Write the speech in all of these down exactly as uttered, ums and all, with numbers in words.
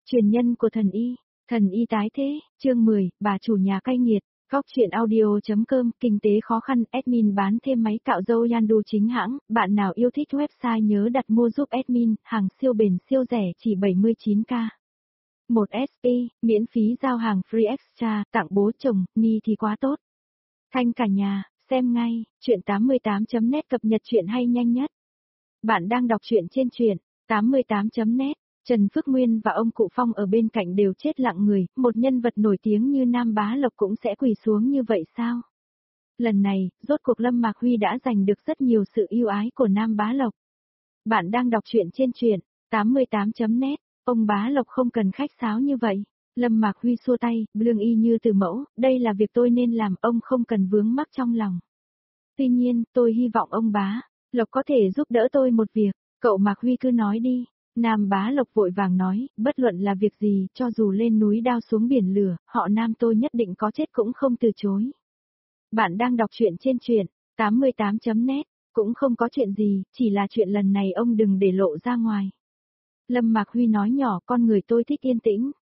Truyền nhân của thần y, thần y tái thế, chương mười, bà chủ nhà cay nghiệt, góc chuyện audio.com, kinh tế khó khăn, admin bán thêm máy cạo râu Yandu chính hãng, bạn nào yêu thích website nhớ đặt mua giúp admin, hàng siêu bền siêu rẻ chỉ bảy mươi chín k. một ét pê, miễn phí giao hàng free extra, tặng bố chồng, ni thì quá tốt. Thanh cả nhà, xem ngay, chuyện tám mươi tám chấm net cập nhật chuyện hay nhanh nhất. Bạn đang đọc truyện trên truyện tám mươi tám chấm net. Trần Phước Nguyên và ông cụ Phong ở bên cạnh đều chết lặng người, một nhân vật nổi tiếng như Nam Bá Lộc cũng sẽ quỳ xuống như vậy sao? Lần này, rốt cuộc Lâm Mạc Huy đã giành được rất nhiều sự yêu ái của Nam Bá Lộc. Bạn đang đọc truyện trên truyện tám mươi tám chấm net, ông Bá Lộc không cần khách sáo như vậy. Lâm Mạc Huy xua tay, lương y như từ mẫu, đây là việc tôi nên làm, ông không cần vướng mắc trong lòng. Tuy nhiên, tôi hy vọng ông Bá Lộc có thể giúp đỡ tôi một việc, cậu Mạc Huy cứ nói đi. Nam Bá Lộc vội vàng nói, bất luận là việc gì, cho dù lên núi đao xuống biển lửa, họ Nam tôi nhất định có chết cũng không từ chối. Bạn đang đọc truyện trên truyện tám mươi tám chấm net, cũng không có chuyện gì, chỉ là chuyện lần này ông đừng để lộ ra ngoài. Lâm Mạc Huy nói nhỏ, con người tôi thích yên tĩnh.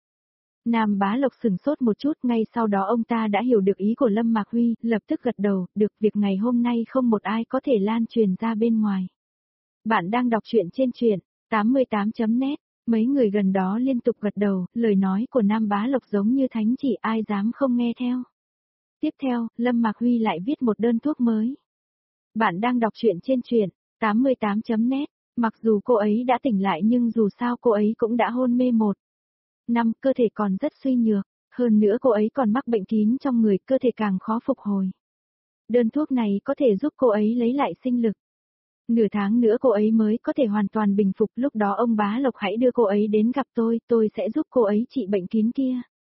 Nam Bá Lộc sửng sốt một chút, ngay sau đó ông ta đã hiểu được ý của Lâm Mạc Huy, lập tức gật đầu, được, việc ngày hôm nay không một ai có thể lan truyền ra bên ngoài. Bạn đang đọc truyện trên truyện tám mươi tám chấm net, mấy người gần đó liên tục gật đầu, lời nói của Nam Bá Lộc giống như thánh chỉ, ai dám không nghe theo. Tiếp theo, Lâm Mạc Huy lại viết một đơn thuốc mới. Bạn đang đọc truyện trên truyện tám mươi tám chấm net, mặc dù cô ấy đã tỉnh lại nhưng dù sao cô ấy cũng đã hôn mê một năm, cơ thể còn rất suy nhược, hơn nữa cô ấy còn mắc bệnh kín trong người, cơ thể càng khó phục hồi. Đơn thuốc này có thể giúp cô ấy lấy lại sinh lực. Nửa tháng nữa cô ấy mới có thể hoàn toàn bình phục, lúc đó ông Bá Lộc hãy đưa cô ấy đến gặp tôi, tôi sẽ giúp cô ấy trị bệnh kín kia.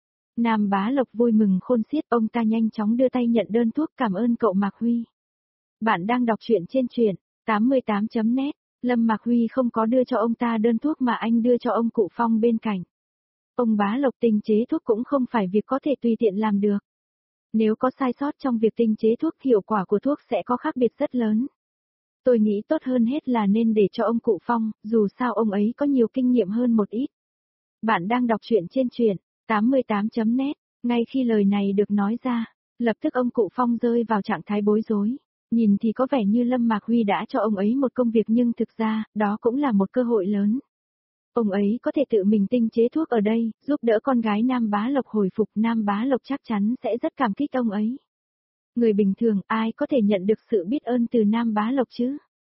Nam Bá Lộc vui mừng khôn xiết, ông ta nhanh chóng đưa tay nhận đơn thuốc, cảm ơn cậu Mạc Huy. Bạn đang đọc truyện trên truyện tám mươi tám chấm net, Lâm Mạc Huy không có đưa cho ông ta đơn thuốc mà anh đưa cho ông cụ Phong bên cạnh. Ông Bá Lộc tinh chế thuốc cũng không phải việc có thể tùy tiện làm được. Nếu có sai sót trong việc tinh chế thuốc, hiệu quả của thuốc sẽ có khác biệt rất lớn. Tôi nghĩ tốt hơn hết là nên để cho ông cụ Phong, dù sao ông ấy có nhiều kinh nghiệm hơn một ít. Bạn đang đọc truyện trên truyện tám mươi tám chấm net, ngay khi lời này được nói ra, lập tức ông cụ Phong rơi vào trạng thái bối rối. Nhìn thì có vẻ như Lâm Mạc Huy đã cho ông ấy một công việc nhưng thực ra, đó cũng là một cơ hội lớn. Ông ấy có thể tự mình tinh chế thuốc ở đây, giúp đỡ con gái Nam Bá Lộc hồi phục, Nam Bá Lộc chắc chắn sẽ rất cảm kích ông ấy. Người bình thường ai có thể nhận được sự biết ơn từ Nam Bá Lộc chứ?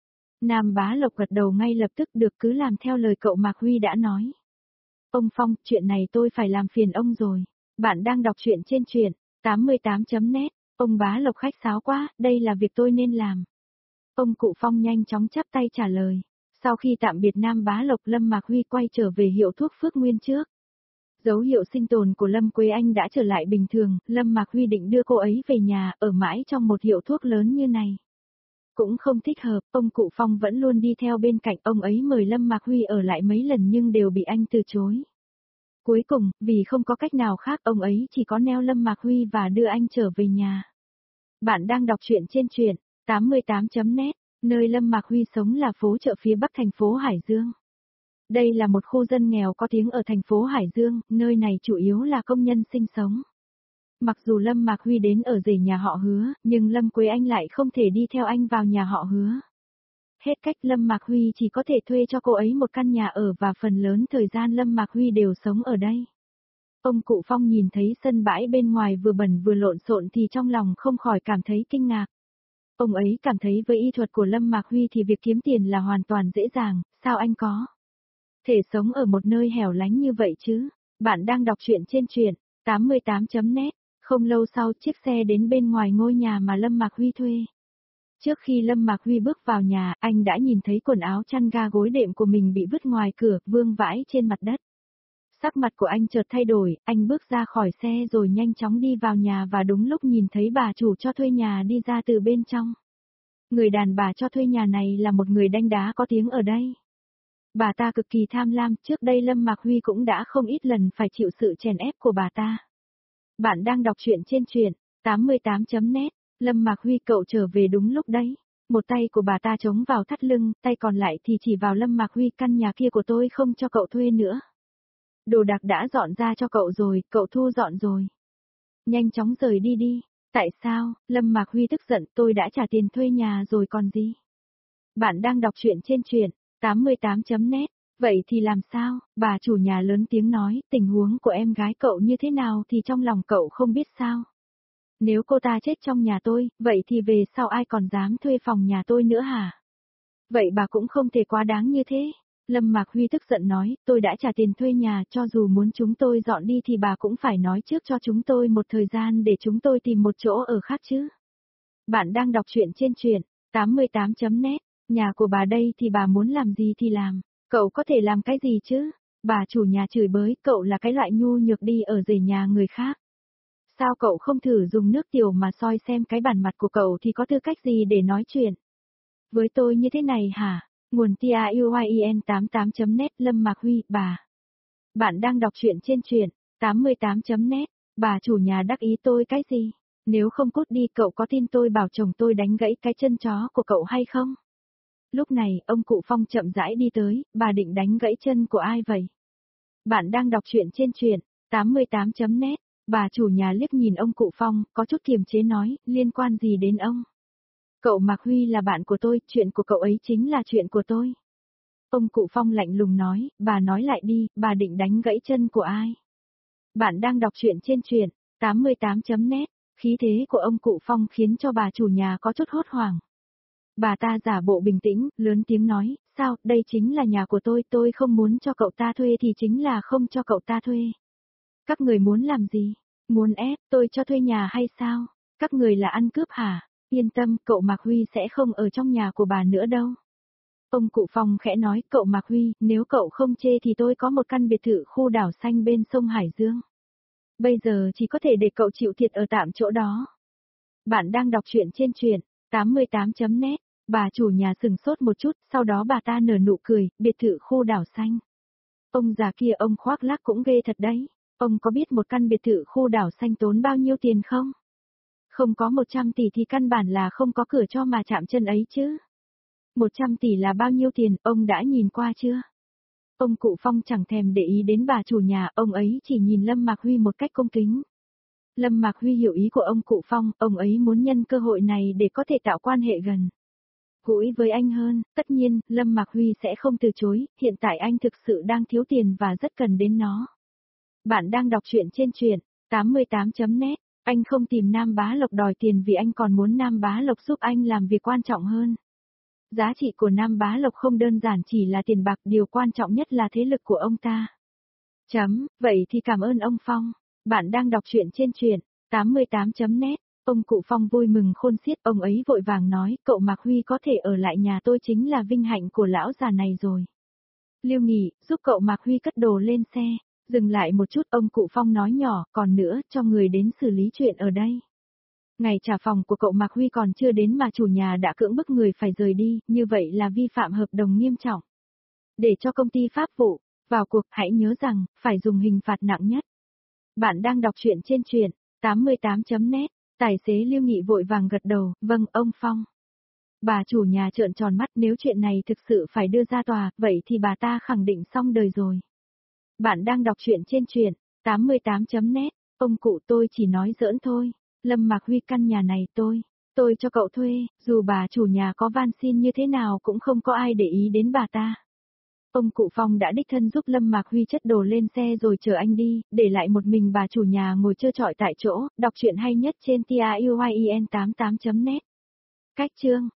Nam Bá Lộc gật đầu ngay lập tức, được, cứ làm theo lời cậu Mạc Huy đã nói. Ông Phong, chuyện này tôi phải làm phiền ông rồi. Bạn đang đọc truyện trên truyện tám mươi tám chấm net, ông Bá Lộc khách sáo quá, đây là việc tôi nên làm. Ông cụ Phong nhanh chóng chắp tay trả lời. Sau khi tạm biệt Nam Bá Lộc, Lâm Mạc Huy quay trở về hiệu thuốc Phước Nguyên trước. Dấu hiệu sinh tồn của Lâm Quế Anh đã trở lại bình thường, Lâm Mạc Huy định đưa cô ấy về nhà, ở mãi trong một hiệu thuốc lớn như này cũng không thích hợp, ông cụ Phong vẫn luôn đi theo bên cạnh, ông ấy mời Lâm Mạc Huy ở lại mấy lần nhưng đều bị anh từ chối. Cuối cùng, vì không có cách nào khác, ông ấy chỉ có neo Lâm Mạc Huy và đưa anh trở về nhà. Bạn đang đọc truyện trên truyện tám mươi tám chấm net, nơi Lâm Mạc Huy sống là phố chợ phía bắc thành phố Hải Dương. Đây là một khu dân nghèo có tiếng ở thành phố Hải Dương, nơi này chủ yếu là công nhân sinh sống. Mặc dù Lâm Mạc Huy đến ở rể nhà họ Hứa, nhưng Lâm Quế Anh lại không thể đi theo anh vào nhà họ Hứa. Hết cách, Lâm Mạc Huy chỉ có thể thuê cho cô ấy một căn nhà ở và phần lớn thời gian Lâm Mạc Huy đều sống ở đây. Ông cụ Phong nhìn thấy sân bãi bên ngoài vừa bẩn vừa lộn xộn thì trong lòng không khỏi cảm thấy kinh ngạc. Ông ấy cảm thấy với y thuật của Lâm Mạc Huy thì việc kiếm tiền là hoàn toàn dễ dàng, sao anh có thể sống ở một nơi hẻo lánh như vậy chứ? Bạn đang đọc truyện trên truyện tám mươi tám chấm net. Không lâu sau, chiếc xe đến bên ngoài ngôi nhà mà Lâm Mạc Huy thuê. Trước khi Lâm Mạc Huy bước vào nhà, anh đã nhìn thấy quần áo chăn ga gối đệm của mình bị vứt ngoài cửa, vương vãi trên mặt đất. Sắc mặt của anh chợt thay đổi, anh bước ra khỏi xe rồi nhanh chóng đi vào nhà và đúng lúc nhìn thấy bà chủ cho thuê nhà đi ra từ bên trong. Người đàn bà cho thuê nhà này là một người đanh đá có tiếng ở đây. Bà ta cực kỳ tham lam, trước đây Lâm Mạc Huy cũng đã không ít lần phải chịu sự chèn ép của bà ta. Bạn đang đọc truyện trên truyện tám mươi tám chấm net, Lâm Mạc Huy, cậu trở về đúng lúc đấy. Một tay của bà ta chống vào thắt lưng, tay còn lại thì chỉ vào Lâm Mạc Huy, căn nhà kia của tôi không cho cậu thuê nữa. Đồ đạc đã dọn ra cho cậu rồi, cậu thu dọn rồi. Nhanh chóng rời đi đi. Tại sao? Lâm Mạc Huy tức giận, tôi đã trả tiền thuê nhà rồi còn gì? Bạn đang đọc truyện trên truyện tám mươi tám chấm net. Vậy thì làm sao? Bà chủ nhà lớn tiếng nói, tình huống của em gái cậu như thế nào thì trong lòng cậu không biết sao? Nếu cô ta chết trong nhà tôi, vậy thì về sau ai còn dám thuê phòng nhà tôi nữa hả? Vậy bà cũng không thể quá đáng như thế. Lâm Mạc Huy tức giận nói, tôi đã trả tiền thuê nhà, cho dù muốn chúng tôi dọn đi thì bà cũng phải nói trước cho chúng tôi một thời gian để chúng tôi tìm một chỗ ở khác chứ. Bạn đang đọc truyện trên truyện tám mươi tám chấm net, nhà của bà đây thì bà muốn làm gì thì làm, cậu có thể làm cái gì chứ? Bà chủ nhà chửi bới, cậu là cái loại nhu nhược đi ở rể nhà người khác. Sao cậu không thử dùng nước tiểu mà soi xem cái bản mặt của cậu thì có tư cách gì để nói chuyện? Với tôi như thế này hả? Nguồn tien tám mươi tám chấm net Lâm Mạc Huy, bà. Bạn đang đọc truyện trên truyện tám mươi tám chấm net, bà chủ nhà đắc ý tôi cái gì? Nếu không cút đi cậu có tin tôi bảo chồng tôi đánh gãy cái chân chó của cậu hay không? Lúc này, ông cụ Phong chậm rãi đi tới, bà định đánh gãy chân của ai vậy? Bạn đang đọc truyện trên truyện tám mươi tám chấm net, bà chủ nhà liếc nhìn ông cụ Phong, có chút kiềm chế nói, liên quan gì đến ông? Cậu Mạc Huy là bạn của tôi, chuyện của cậu ấy chính là chuyện của tôi. Ông cụ Phong lạnh lùng nói, bà nói lại đi, bà định đánh gãy chân của ai? Bạn đang đọc truyện trên truyện tám mươi tám chấm net, khí thế của ông cụ Phong khiến cho bà chủ nhà có chút hốt hoảng. Bà ta giả bộ bình tĩnh, lớn tiếng nói, sao, đây chính là nhà của tôi, tôi không muốn cho cậu ta thuê thì chính là không cho cậu ta thuê. Các người muốn làm gì? Muốn ép tôi cho thuê nhà hay sao? Các người là ăn cướp hả? Yên tâm, cậu Mạc Huy sẽ không ở trong nhà của bà nữa đâu. Ông cụ Phong khẽ nói, cậu Mạc Huy, nếu cậu không chê thì tôi có một căn biệt thự khu đảo xanh bên sông Hải Dương. Bây giờ chỉ có thể để cậu chịu thiệt ở tạm chỗ đó. Bạn đang đọc truyện trên truyện tám mươi tám chấm net, bà chủ nhà sừng sốt một chút, sau đó bà ta nở nụ cười, biệt thự khu đảo xanh. Ông già kia ông khoác lác cũng ghê thật đấy. Ông có biết một căn biệt thự khu đảo xanh tốn bao nhiêu tiền không? Không có một trăm tỷ thì căn bản là không có cửa cho mà chạm chân ấy chứ. một trăm tỷ là bao nhiêu tiền, ông đã nhìn qua chưa? Ông cụ Phong chẳng thèm để ý đến bà chủ nhà, ông ấy chỉ nhìn Lâm Mạc Huy một cách cung kính. Lâm Mạc Huy hiểu ý của ông cụ Phong, ông ấy muốn nhân cơ hội này để có thể tạo quan hệ gần gũi với anh hơn, tất nhiên, Lâm Mạc Huy sẽ không từ chối, hiện tại anh thực sự đang thiếu tiền và rất cần đến nó. Bạn đang đọc truyện trên truyện tám mươi tám chấm net, anh không tìm Nam Bá Lộc đòi tiền vì anh còn muốn Nam Bá Lộc giúp anh làm việc quan trọng hơn. Giá trị của Nam Bá Lộc không đơn giản chỉ là tiền bạc, điều quan trọng nhất là thế lực của ông ta. Chấm, vậy thì cảm ơn ông Phong. Bạn đang đọc truyện trên truyện tám mươi tám chấm net, ông cụ Phong vui mừng khôn xiết, ông ấy vội vàng nói, cậu Mạc Huy có thể ở lại nhà tôi chính là vinh hạnh của lão già này rồi. Lưu Nghị, giúp cậu Mạc Huy cất đồ lên xe. Dừng lại một chút, ông cụ Phong nói nhỏ, còn nữa, cho người đến xử lý chuyện ở đây. Ngày trả phòng của cậu Mạc Huy còn chưa đến mà chủ nhà đã cưỡng bức người phải rời đi, như vậy là vi phạm hợp đồng nghiêm trọng. Để cho công ty pháp vụ vào cuộc, hãy nhớ rằng, phải dùng hình phạt nặng nhất. Bạn đang đọc truyện trên truyện tám mươi tám chấm net, tài xế Lưu Nghị vội vàng gật đầu, vâng, ông Phong. Bà chủ nhà trợn tròn mắt, nếu chuyện này thực sự phải đưa ra tòa, vậy thì bà ta khẳng định xong đời rồi. Bạn đang đọc truyện trên truyện tám mươi tám chấm net, ông cụ tôi chỉ nói giỡn thôi, Lâm Mạc Huy căn nhà này tôi, tôi cho cậu thuê, dù bà chủ nhà có van xin như thế nào cũng không có ai để ý đến bà ta. Ông cụ Phong đã đích thân giúp Lâm Mạc Huy chất đồ lên xe rồi chờ anh đi, để lại một mình bà chủ nhà ngồi trơ trọi tại chỗ, đọc truyện hay nhất trên tien tám mươi tám chấm net. Cách chương